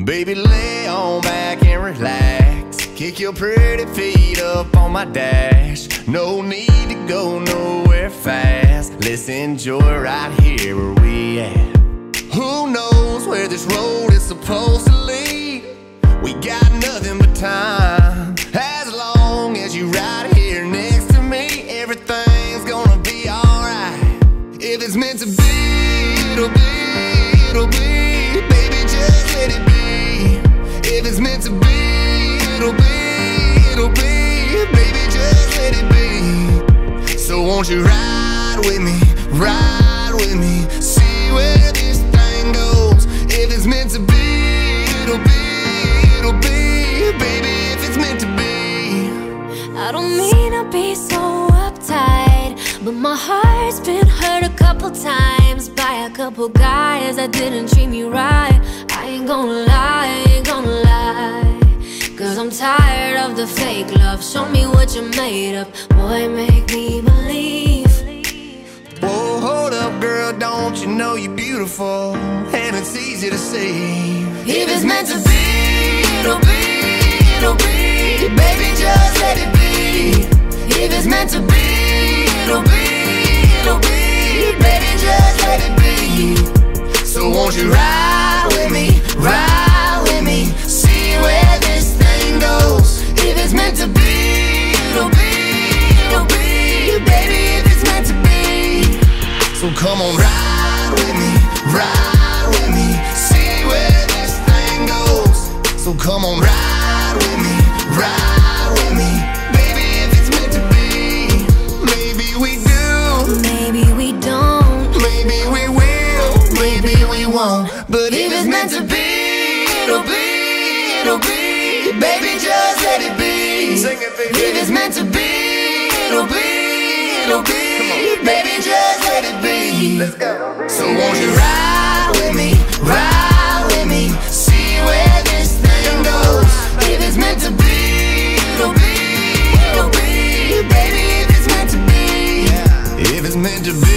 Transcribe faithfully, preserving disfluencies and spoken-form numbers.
Baby, lay on back and relax. Kick your pretty feet up on my dash. No need to go nowhere fast. Let's enjoy right here where we at. Who knows where this road is supposed to lead? We got nothing but time. As long as you right here next to me, everything's gonna be alright. If it's meant to be, it'll be, it'll be. Baby, just let it be. If it's meant to be, it'll be, it'll be. Baby, just let it be. So won't you ride with me, ride with me, see where this thing goes. If it's meant to be, it'll be, it'll be. Baby, if it's meant to be. I don't mean to be so uptight, but my heart's been hurt a couple times by a couple guys that didn't treat me right. I ain't gonna lie, I ain't gonna lie, cause I'm tired of the fake love. Show me what you're made of, boy, make me believe. Whoa, hold up, girl, don't you know you're beautiful? And it's easy to see. If it's meant to be, it'll be, it'll be. Baby, just let it be. If it's meant to be, it'll be, it'll be. Baby, just let it be. So won't you ride with me, ride with me, see where this thing goes. If it's meant to be, it'll be, it'll be. Baby, if it's meant to be. So come on, ride with me, ride with me, see where this thing goes. So come on, ride with me, ride with me. Baby, if it's meant to be. Maybe we do, maybe we don't, maybe we will, maybe we won't. But if it's meant to be, it'll be, it'll be. Baby, just let it be. Sing it, baby. If it's meant to be, it'll be, it'll be. Baby, just let it be. Let's go. So won't you ride with me, ride with me, see where this thing goes. If it's meant to be, it'll be, it'll be. Baby, if it's meant to be, if it's meant to be.